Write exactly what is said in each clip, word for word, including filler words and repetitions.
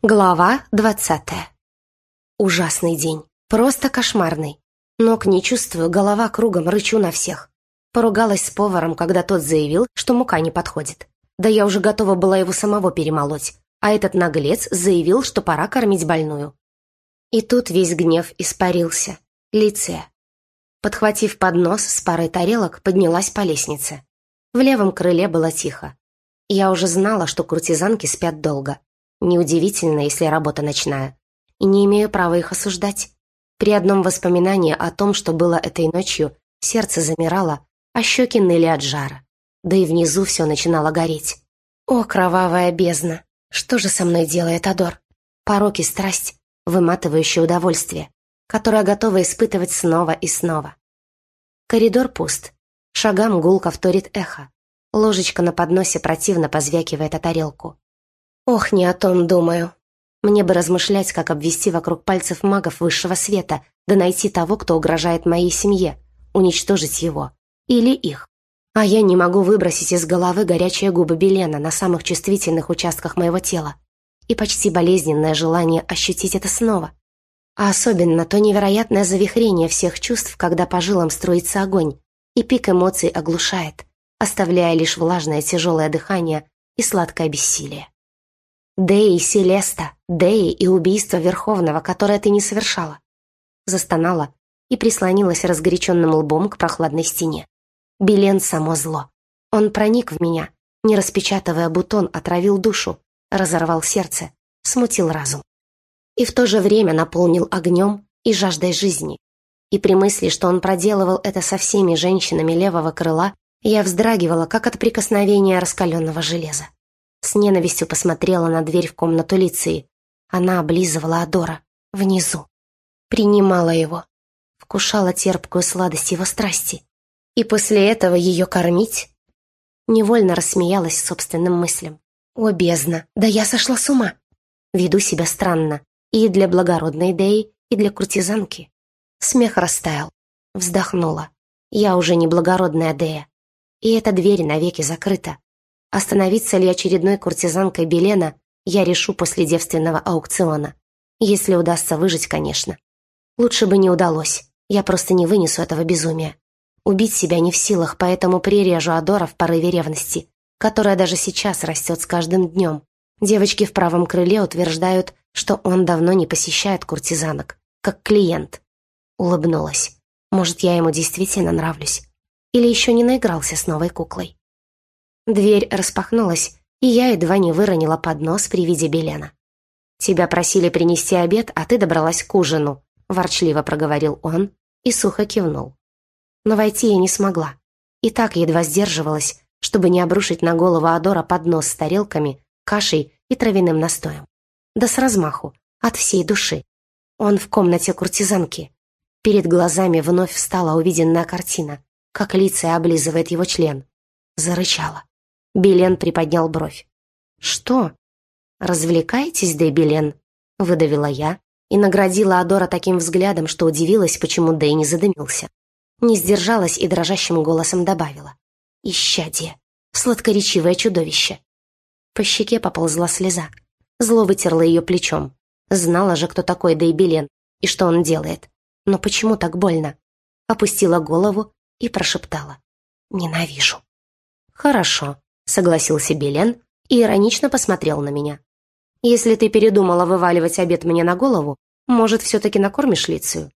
Глава двадцатая. Ужасный день. Просто кошмарный. Ног не чувствую, голова кругом, рычу на всех. Поругалась с поваром, когда тот заявил, что мука не подходит. Да я уже готова была его самого перемолоть, а этот наглец заявил, что пора кормить больную. И тут весь гнев испарился. Лиция. Подхватив поднос с парой тарелок, поднялась по лестнице. В левом крыле было тихо. Я уже знала, что куртизанки спят долго. Неудивительно, если работа ночная. И не имею права их осуждать. При одном воспоминании о том, что было этой ночью, сердце замирало, а щеки ныли от жара. Да и внизу все начинало гореть. О, кровавая бездна! Что же со мной делает Адор? Порок и страсть, выматывающее удовольствие, которое готова испытывать снова и снова. Коридор пуст. Шагам гулко вторит эхо. Ложечка на подносе противно позвякивает о тарелку. Ох, не о том думаю. Мне бы размышлять, как обвести вокруг пальцев магов высшего света, да найти того, кто угрожает моей семье, уничтожить его. Или их. А я не могу выбросить из головы горячие губы Белена на самых чувствительных участках моего тела. И почти болезненное желание ощутить это снова. А особенно то невероятное завихрение всех чувств, когда по жилам струится огонь, и пик эмоций оглушает, оставляя лишь влажное тяжелое дыхание и сладкое бессилие. Деи, Селеста, Деи и убийство Верховного, которое ты не совершала. Застонала и прислонилась разгоряченным лбом к прохладной стене. Белен — само зло. Он проник в меня, не распечатывая бутон, отравил душу, разорвал сердце, смутил разум. И в то же время наполнил огнем и жаждой жизни. И при мысли, что он проделывал это со всеми женщинами левого крыла, я вздрагивала, как от прикосновения раскаленного железа. С ненавистью посмотрела на дверь в комнату Лиции. Она облизывала Адора. Внизу. Принимала его. Вкушала терпкую сладость его страсти. И после этого ее кормить? Невольно рассмеялась собственным мыслям. О, бездна, да я сошла с ума. Веду себя странно. И для благородной Деи, и для куртизанки. Смех растаял. Вздохнула. Я уже не благородная Дея. И эта дверь навеки закрыта. Остановиться ли очередной куртизанкой Белена, я решу после девственного аукциона. Если удастся выжить, конечно. Лучше бы не удалось. Я просто не вынесу этого безумия. Убить себя не в силах, поэтому прирежу Адора в порыве ревности, которая даже сейчас растет с каждым днем. Девочки в правом крыле утверждают, что он давно не посещает куртизанок, как клиент. Улыбнулась. Может, я ему действительно нравлюсь? Или еще не наигрался с новой куклой? Дверь распахнулась, и я едва не выронила поднос при виде Белена. «Тебя просили принести обед, а ты добралась к ужину», — ворчливо проговорил он и сухо кивнул. Но войти я не смогла. И так едва сдерживалась, чтобы не обрушить на голову Адора поднос с тарелками, кашей и травяным настоем. Да с размаху, от всей души. Он в комнате куртизанки. Перед глазами вновь встала увиденная картина, как Лиция облизывает его член. Зарычала. Белен приподнял бровь. «Что? Развлекаетесь, Дэй Белен?» — выдавила я и наградила Адора таким взглядом, что удивилась, почему Дэй не задымился. Не сдержалась и дрожащим голосом добавила. «Исчадие! Сладкоречивое чудовище!» По щеке поползла слеза. Зло вытерла ее плечом. Знала же, кто такой Дэй Белен и что он делает. Но почему так больно? Опустила голову и прошептала. «Ненавижу». «Хорошо», — согласился Белен и иронично посмотрел на меня. «Если ты передумала вываливать обед мне на голову, может, все-таки накормишь Лицию?»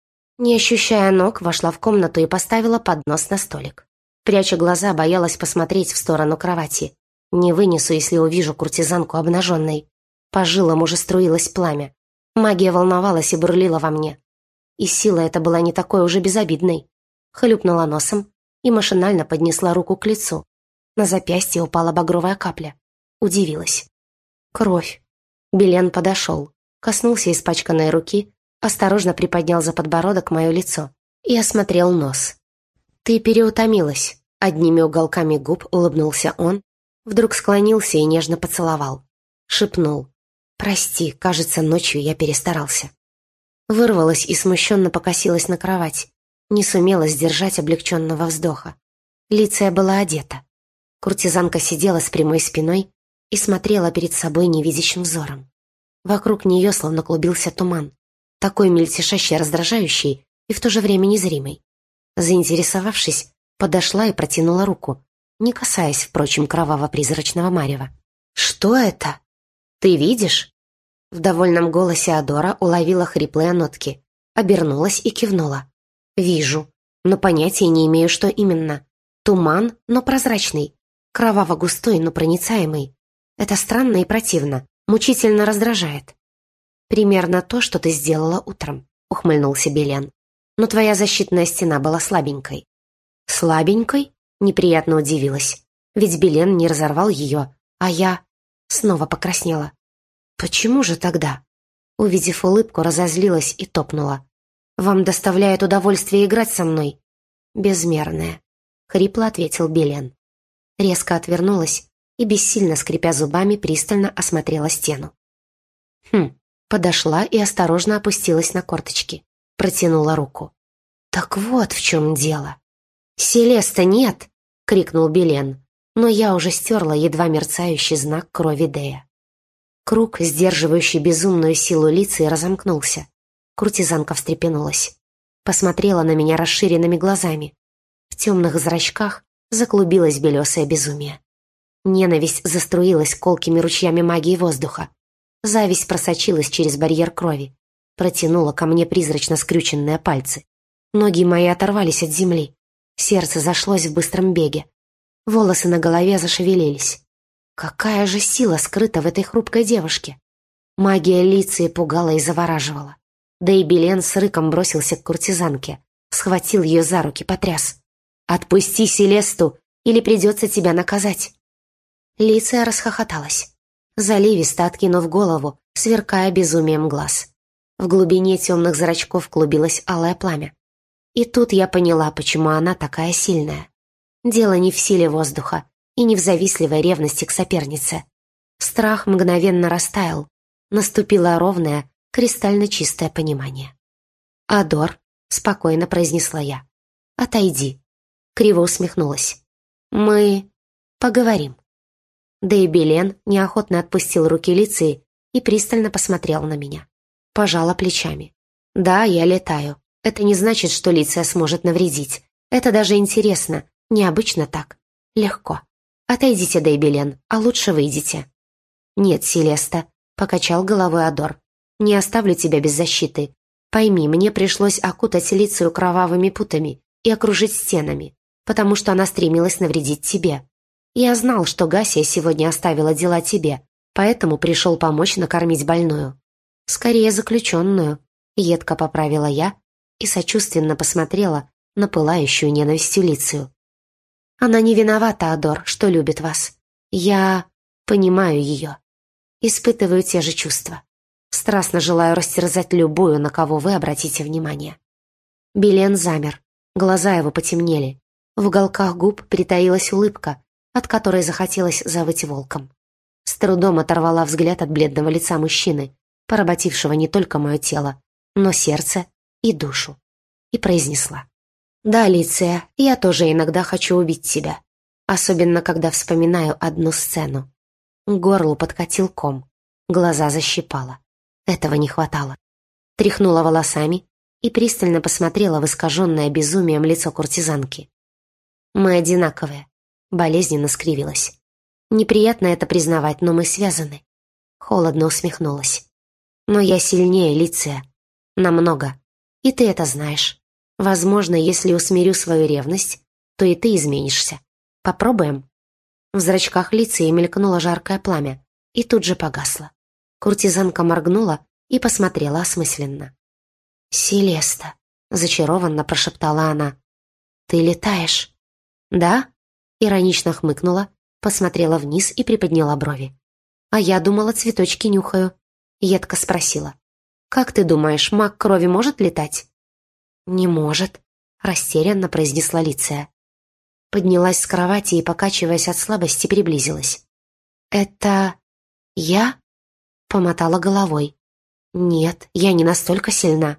Не ощущая ног, вошла в комнату и поставила поднос на столик. Пряча глаза, боялась посмотреть в сторону кровати. Не вынесу, если увижу куртизанку обнаженной. По жилам уже струилось пламя. Магия волновалась и бурлила во мне. И сила эта была не такой уже безобидной. Хлюпнула носом и машинально поднесла руку к лицу. На запястье упала багровая капля. Удивилась. Кровь. Белен подошел, коснулся испачканной руки, осторожно приподнял за подбородок мое лицо и осмотрел нос. «Ты переутомилась», — одними уголками губ улыбнулся он, вдруг склонился и нежно поцеловал. Шепнул. «Прости, кажется, ночью я перестарался». Вырвалась и смущенно покосилась на кровать. Не сумела сдержать облегченного вздоха. Лиция была одета. Куртизанка сидела с прямой спиной и смотрела перед собой невидящим взором. Вокруг нее словно клубился туман, такой мельтешащий, раздражающий и в то же время незримый. Заинтересовавшись, подошла и протянула руку, не касаясь, впрочем, кроваво-призрачного марева. «Что это? Ты видишь?» В довольном голосе Адора уловила хриплые нотки, обернулась и кивнула. «Вижу, но понятия не имею, что именно. Туман, но прозрачный, кроваво-густой, но проницаемый. Это странно и противно, мучительно раздражает». «Примерно то, что ты сделала утром», — ухмыльнулся Белен. «Но твоя защитная стена была слабенькой». «Слабенькой?» — неприятно удивилась. Ведь Белен не разорвал ее, а я снова покраснела. «Почему же тогда?» Увидев улыбку, разозлилась и топнула. «Вам доставляет удовольствие играть со мной?» «Безмерное», — хрипло ответил Белен. Резко отвернулась и, бессильно скрипя зубами, пристально осмотрела стену. Хм, подошла и осторожно опустилась на корточки. Протянула руку. «Так вот в чем дело!» «Селеста, нет!» — крикнул Белен, но я уже стерла едва мерцающий знак крови Дея. Круг, сдерживающий безумную силу лица, разомкнулся. Куртизанка встрепенулась. Посмотрела на меня расширенными глазами. В темных зрачках заклубилось белесое безумие. Ненависть заструилась колкими ручьями магии воздуха. Зависть просочилась через барьер крови. Протянула ко мне призрачно скрюченные пальцы. Ноги мои оторвались от земли. Сердце зашлось в быстром беге. Волосы на голове зашевелились. Какая же сила скрыта в этой хрупкой девушке? Магия Лиции пугала и завораживала. Да и Белен с рыком бросился к куртизанке, схватил ее за руки, потряс. «Отпусти Селесту, или придется тебя наказать!» Лиция расхохоталась, заливисто откинув голову, сверкая безумием глаз. В глубине темных зрачков клубилось алое пламя. И тут я поняла, почему она такая сильная. Дело не в силе воздуха и не в завистливой ревности к сопернице. Страх мгновенно растаял. Наступило ровное, кристально чистое понимание. «Адор», — спокойно произнесла я, — «отойди». Криво усмехнулась. «Мы поговорим». Да и Белен неохотно отпустил руки Лиции и пристально посмотрел на меня. Пожала плечами. «Да, я летаю. Это не значит, что Лиция сможет навредить. Это даже интересно, необычно так. Легко. Отойдите, Дейбелен, а лучше выйдите». «Нет, Селеста», — покачал головой Адор. «Не оставлю тебя без защиты. Пойми, мне пришлось окутать Лицию кровавыми путами и окружить стенами, потому что она стремилась навредить тебе. Я знал, что Гасия сегодня оставила дела тебе, поэтому пришел помочь накормить больную. Скорее заключенную», — едко поправила я и сочувственно посмотрела на пылающую ненавистью Лицию. «Она не виновата, Адор, что любит вас. Я понимаю ее. Испытываю те же чувства. Страстно желаю растерзать любую, на кого вы обратите внимание». Белен замер, глаза его потемнели. В уголках губ притаилась улыбка, от которой захотелось завыть волком. С трудом оторвала взгляд от бледного лица мужчины, поработившего не только мое тело, но сердце и душу, и произнесла. «Да, Лиция, я тоже иногда хочу убить тебя, особенно когда вспоминаю одну сцену». К горлу подкатил ком, глаза защипала. Этого не хватало. Тряхнула волосами и пристально посмотрела в искаженное безумием лицо куртизанки. «Мы одинаковые», — болезненно скривилась. «Неприятно это признавать, но мы связаны». Холодно усмехнулась. «Но я сильнее, Лиция. Намного. И ты это знаешь. Возможно, если усмирю свою ревность, то и ты изменишься. Попробуем?» В зрачках Лиции мелькнуло жаркое пламя и тут же погасло. Куртизанка моргнула и посмотрела осмысленно. «Селеста», — зачарованно прошептала она, — «ты летаешь?» «Да?» — иронично хмыкнула, посмотрела вниз и приподняла брови. «А я думала, цветочки нюхаю», — едко спросила. «Как ты думаешь, маг крови может летать?» «Не может», — растерянно произнесла Лиция. Поднялась с кровати и, покачиваясь от слабости, приблизилась. «Это я?» — помотала головой. «Нет, я не настолько сильна».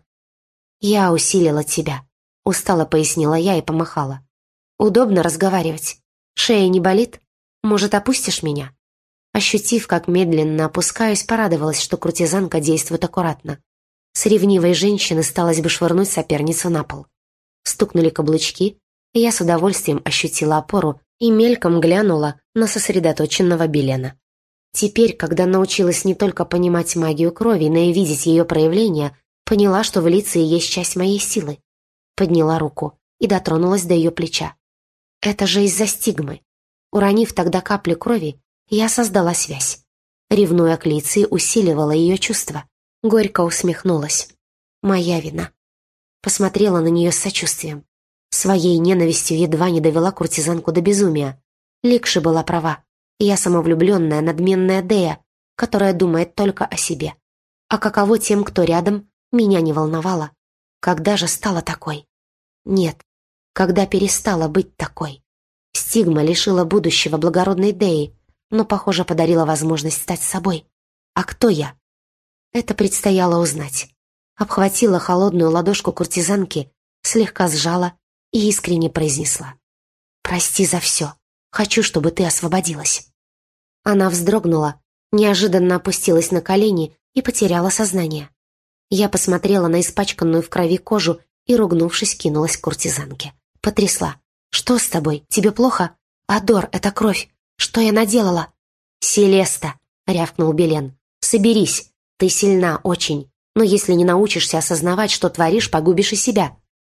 «Я усилила тебя», — устало пояснила я и помахала. «Удобно разговаривать. Шея не болит? Может, опустишь меня?» Ощутив, как медленно опускаюсь, порадовалась, что куртизанка действует аккуратно. С ревнивой женщины сталось бы швырнуть соперницу на пол. Стукнули каблучки, и я с удовольствием ощутила опору и мельком глянула на сосредоточенного Белена. Теперь, когда научилась не только понимать магию крови, но и видеть ее проявления, поняла, что в лице есть часть моей силы. Подняла руку и дотронулась до ее плеча. Это же из-за стигмы. Уронив тогда каплю крови, я создала связь. Ревнуя к Лиции, усиливала ее чувства. Горько усмехнулась. Моя вина. Посмотрела на нее с сочувствием. Своей ненавистью едва не довела куртизанку до безумия. Ликши была права. Я самовлюбленная, надменная Дея, которая думает только о себе. А каково тем, кто рядом, меня не волновало. Когда же стала такой? Нет, когда перестала быть такой. Стигма лишила будущего благородной Деи, но, похоже, подарила возможность стать собой. А кто я? Это предстояло узнать. Обхватила холодную ладошку куртизанки, слегка сжала и искренне произнесла. «Прости за все. Хочу, чтобы ты освободилась». Она вздрогнула, неожиданно опустилась на колени и потеряла сознание. Я посмотрела на испачканную в крови кожу и, ругнувшись, кинулась к куртизанке. Потрясла. «Что с тобой? Тебе плохо? Адор, это кровь. Что я наделала?» «Селеста!» — рявкнул Белен. «Соберись. Ты сильна очень. Но если не научишься осознавать, что творишь, погубишь и себя».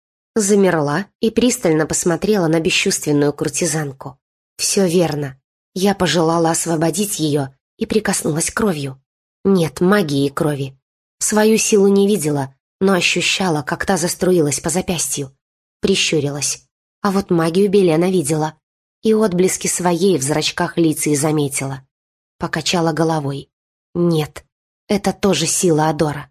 Замерла и пристально посмотрела на бесчувственную куртизанку. «Все верно. Я пожелала освободить ее и прикоснулась к кровью. Нет, магии крови. Свою силу не видела, но ощущала, как та заструилась по запястью. Прищурилась. А вот магию Белена видела. И отблески своей в зрачках Лиции заметила. Покачала головой. Нет, это тоже сила Адора.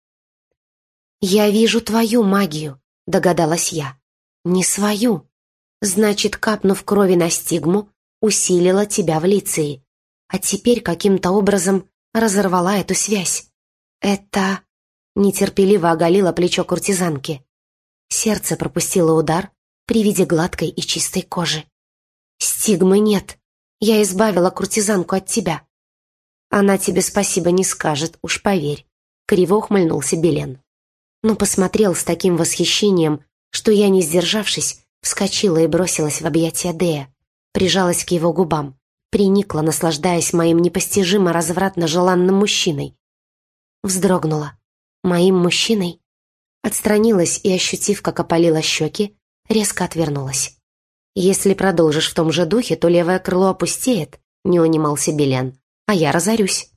«Я вижу твою магию», — догадалась я. «Не свою. Значит, капнув крови на стигму, усилила тебя в Лиции, а теперь каким-то образом разорвала эту связь. Это...» Нетерпеливо оголила плечо куртизанки. Сердце пропустило удар при виде гладкой и чистой кожи. «Стигмы нет. Я избавила куртизанку от тебя». «Она тебе спасибо не скажет, уж поверь», — криво ухмыльнулся Белен. Но посмотрел с таким восхищением, что я, не сдержавшись, вскочила и бросилась в объятия Дея, прижалась к его губам, приникла, наслаждаясь моим непостижимо развратно желанным мужчиной. Вздрогнула. Моим мужчиной? Отстранилась и, ощутив, как опалила щеки, резко отвернулась. «Если продолжишь в том же духе, то левое крыло опустеет», — не унимался Белен, «а я разорюсь».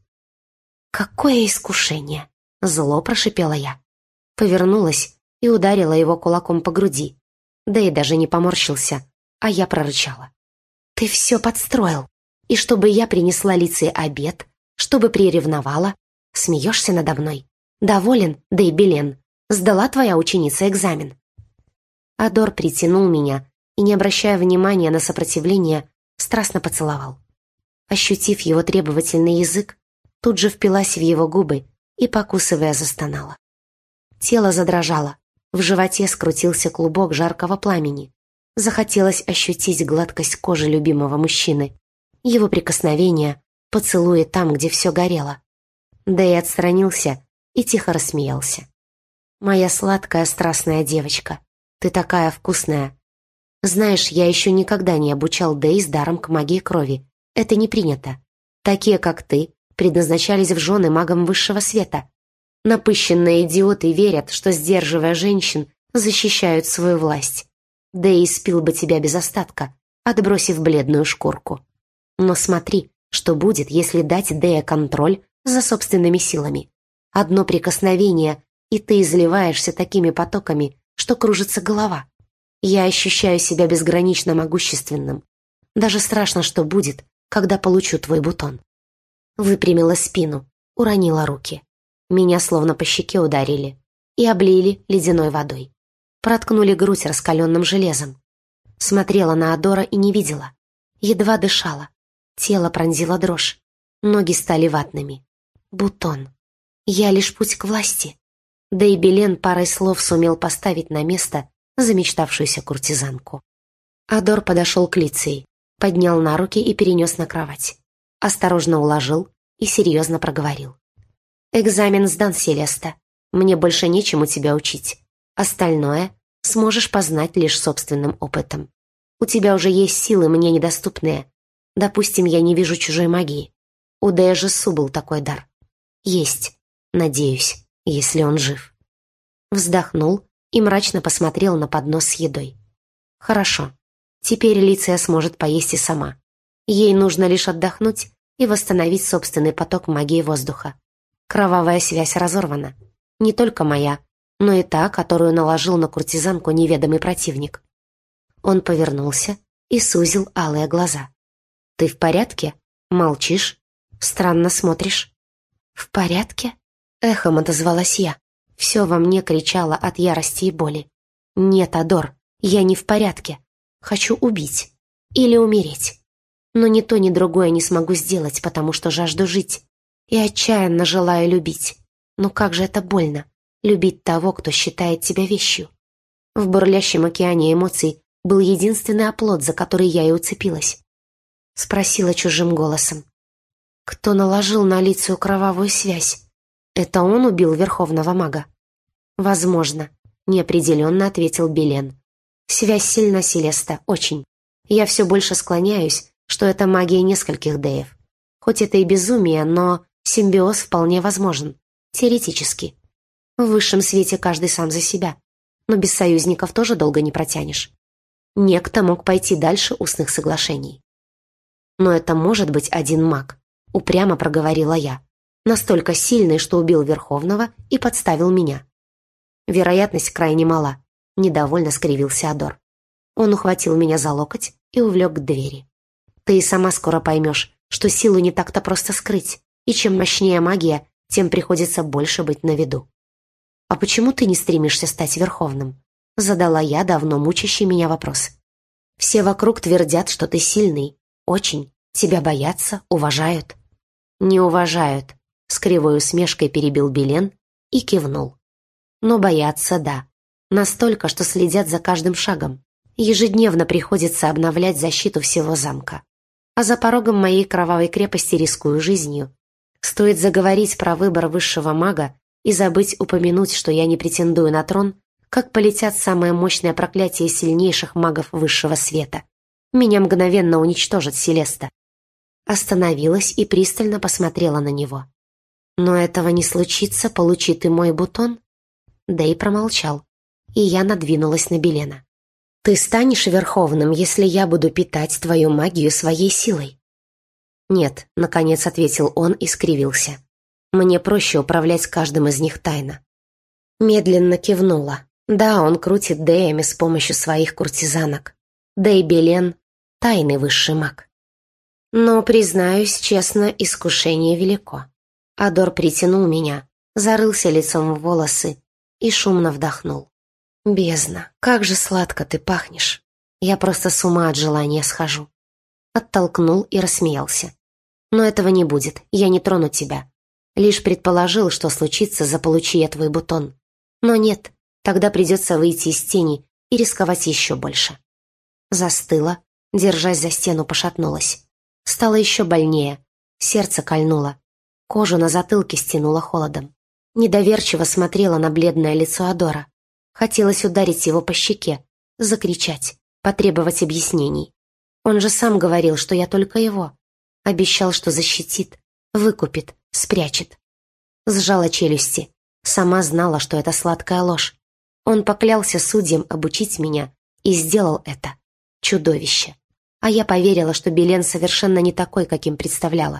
«Какое искушение!» — зло прошипела я. Повернулась и ударила его кулаком по груди. Да и даже не поморщился, а я прорычала. «Ты все подстроил. И чтобы я принесла Лиции обед, чтобы приревновала, смеешься надо мной. Доволен, да и Белен. Сдала твоя ученица экзамен». Адор притянул меня и, не обращая внимания на сопротивление, страстно поцеловал. Ощутив его требовательный язык, тут же впилась в его губы и, покусывая, застонала. Тело задрожало, в животе скрутился клубок жаркого пламени. Захотелось ощутить гладкость кожи любимого мужчины, его прикосновения, поцелуи там, где все горело. Да и отстранился и тихо рассмеялся. «Моя сладкая страстная девочка, ты такая вкусная. Знаешь, я еще никогда не обучал Дэй с даром к магии крови. Это не принято. Такие, как ты, предназначались в жены магам высшего света. Напыщенные идиоты верят, что, сдерживая женщин, защищают свою власть. Дэй испил бы тебя без остатка, отбросив бледную шкурку. Но смотри, что будет, если дать Дэя контроль за собственными силами. Одно прикосновение, и ты изливаешься такими потоками, что кружится голова. Я ощущаю себя безгранично могущественным. Даже страшно, что будет, когда получу твой бутон». Выпрямила спину, уронила руки. Меня словно по щеке ударили и облили ледяной водой. Проткнули грудь раскаленным железом. Смотрела на Адора и не видела. Едва дышала. Тело пронзило дрожь. Ноги стали ватными. Бутон. Я лишь путь к власти. Да и Белен парой слов сумел поставить на место замечтавшуюся куртизанку. Адор подошел к Лиции, поднял на руки и перенес на кровать. осторожно уложил и серьезно проговорил. «Экзамен сдан, Селеста. Мне больше нечему тебя учить. Остальное сможешь познать лишь собственным опытом. У тебя уже есть силы, мне недоступные. Допустим, я не вижу чужой магии. У Дэжесу был такой дар. Есть, надеюсь, если он жив». Вздохнул и мрачно посмотрел на поднос с едой. «Хорошо. Теперь Лиция сможет поесть и сама. Ей нужно лишь отдохнуть и восстановить собственный поток магии воздуха. Кровавая связь разорвана. Не только моя, но и та, которую наложил на куртизанку неведомый противник». Он повернулся и сузил алые глаза. «Ты в порядке? Молчишь? Странно смотришь». «В порядке?» — эхом отозвалась я. Все во мне кричало от ярости и боли. «Нет, Адор, я не в порядке. Хочу убить. Или умереть. Но ни то, ни другое не смогу сделать, потому что жажду жить. И отчаянно желаю любить. Но как же это больно — любить того, кто считает тебя вещью». В бурлящем океане эмоций был единственный оплот, за который я и уцепилась. Спросила чужим голосом. «Кто наложил на Лицию кровавую связь? Это он убил верховного мага?» «Возможно», — неопределенно ответил Белен. «Связь сильна, Селеста, очень. Я все больше склоняюсь, что это магия нескольких деев. Хоть это и безумие, но симбиоз вполне возможен. Теоретически. В высшем свете каждый сам за себя. Но без союзников тоже долго не протянешь. Некто мог пойти дальше устных соглашений. Но это может быть один маг», — упрямо проговорила я. «Настолько сильный, что убил Верховного и подставил меня». «Вероятность крайне мала», — недовольно скривился Адор. Он ухватил меня за локоть и увлек к двери. «Ты и сама скоро поймешь, что силу не так-то просто скрыть, и чем мощнее магия, тем приходится больше быть на виду». «А почему ты не стремишься стать Верховным?» — задала я давно мучащий меня вопрос. «Все вокруг твердят, что ты сильный. Очень. Тебя боятся, уважают». «Не уважают», — с кривой усмешкой перебил Белен и кивнул. «Но боятся, да. Настолько, что следят за каждым шагом. Ежедневно приходится обновлять защиту всего замка. А за порогом моей кровавой крепости рискую жизнью. Стоит заговорить про выбор высшего мага и забыть упомянуть, что я не претендую на трон, как полетят самые мощные проклятия сильнейших магов высшего света. Меня мгновенно уничтожит Селеста». Остановилась и пристально посмотрела на него. «Но этого не случится, получи ты мой бутон?» Да и промолчал, и я надвинулась на Белена. «Ты станешь верховным, если я буду питать твою магию своей силой?» «Нет», — наконец ответил он и скривился. «Мне проще управлять каждым из них тайно». Медленно кивнула. Да, он крутит Деями с помощью своих куртизанок. Да и Белен — тайный высший маг. Но, признаюсь честно, искушение велико. Адор притянул меня, зарылся лицом в волосы и шумно вдохнул. «Бездна, как же сладко ты пахнешь! Я просто с ума от желания схожу». Оттолкнул и рассмеялся. «Но этого не будет, я не трону тебя. Лишь предположил, что случится, заполучи я твой бутон. Но нет, тогда придется выйти из тени и рисковать еще больше». Застыла, держась за стену, пошатнулась. Стало еще больнее, сердце кольнуло, кожу на затылке стянуло холодом. Недоверчиво смотрела на бледное лицо Адора. Хотелось ударить его по щеке, закричать, потребовать объяснений. Он же сам говорил, что я только его. Обещал, что защитит, выкупит, спрячет. Сжала челюсти. Сама знала, что это сладкая ложь. Он поклялся судьям обучить меня и сделал это. Чудовище. А я поверила, что Белен совершенно не такой, каким представляла.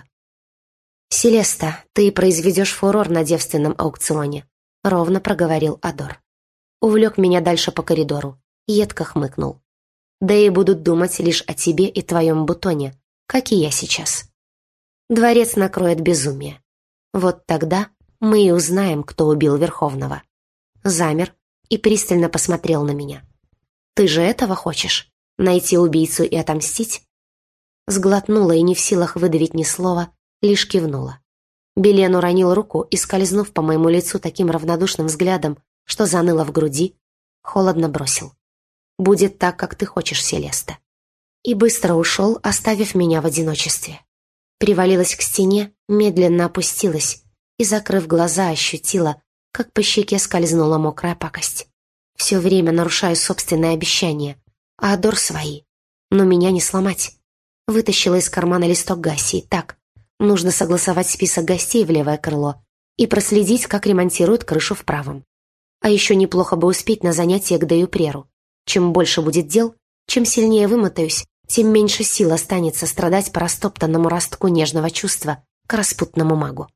«Селеста, ты произведешь фурор на девственном аукционе», — ровно проговорил Адор. Увлек меня дальше по коридору, едко хмыкнул. «Да и будут думать лишь о тебе и твоем бутоне, как и я сейчас. Дворец накроет безумие. Вот тогда мы и узнаем, кто убил Верховного». Замер и пристально посмотрел на меня. «Ты же этого хочешь? Найти убийцу и отомстить?» Сглотнула и не в силах выдавить ни слова, лишь кивнула. Белен уронил руку и, скользнув по моему лицу таким равнодушным взглядом, что заныло в груди, холодно бросил: «Будет так, как ты хочешь, Селеста». И быстро ушел, оставив меня в одиночестве. Привалилась к стене, медленно опустилась и, закрыв глаза, ощутила, как по щеке скользнула мокрая пакость. Все время нарушаю собственные обещания, а Адор свои. Но меня не сломать. Вытащила из кармана листок Гассии. Так, нужно согласовать список гостей в левое крыло и проследить, как ремонтируют крышу в правом. А еще неплохо бы успеть на занятия к Деюпреру. Чем больше будет дел, чем сильнее вымотаюсь, тем меньше сил останется страдать по растоптанному ростку нежного чувства к распутному магу.